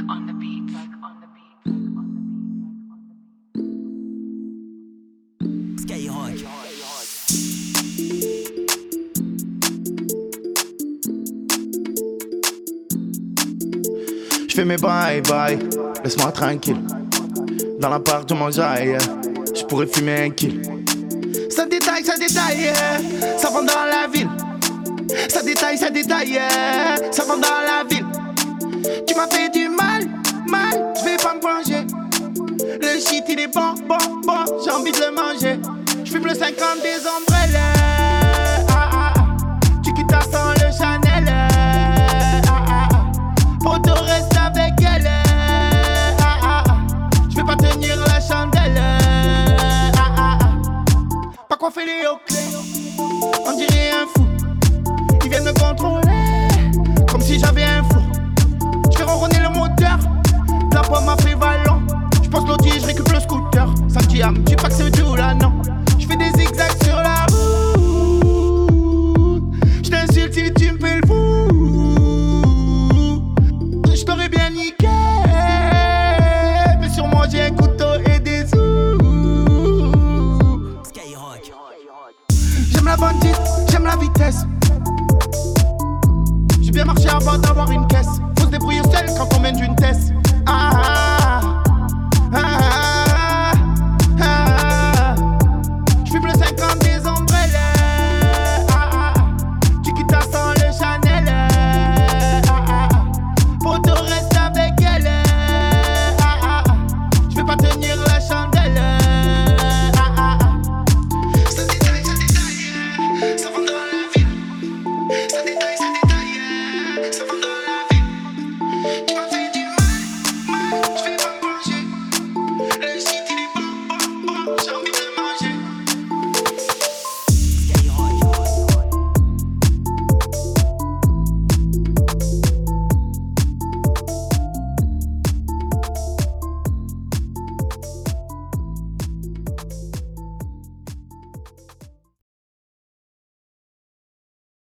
on the beat. Skyrock. J'fais mes bye-bye, laisse-moi tranquille. Dans l'appartement j'aille, j'pourrais fumer un kill. Ça détaille, ça vend dans la ville. Ça détaille, ça vend dans la ville. Tu m'as fait du mal, j'vais pas me venger. Le shit il est bon, j'ai envie de le manger. J'fume le 50 des ombrelles. Tu quittes sans le Chanel. Poto reste avec elle. J'vais pas tenir la chandelle. Pas coiffer les hauts clés. On dirait un fou. Ils viennent me contrôler comme si j'avais un four. J'fais ronronner le moteur. La pomme m'a fait vallon. J'pense l'audi, j'récup le scooter. Ça me dit ah, me dis pas que c'est du là, non. J'fais des zigzags sur la route. J't'insulte si tu me fais le fou. J't'aurais bien niqué, mais sur moi j'ai un couteau et des sous. Skyrock. J'aime la bandite, j'aime la vitesse. J'ai bien marché avant d'avoir une caisse. Faut se débrouiller seul quand on mène d'une test. J'fume le 50 des ombrelles. Tu quittes sans le Chanel. Poto reste avec elle. J'vais pas tenir la chandelle. Ça détaille, ça vend dans la ville. Ça détaille,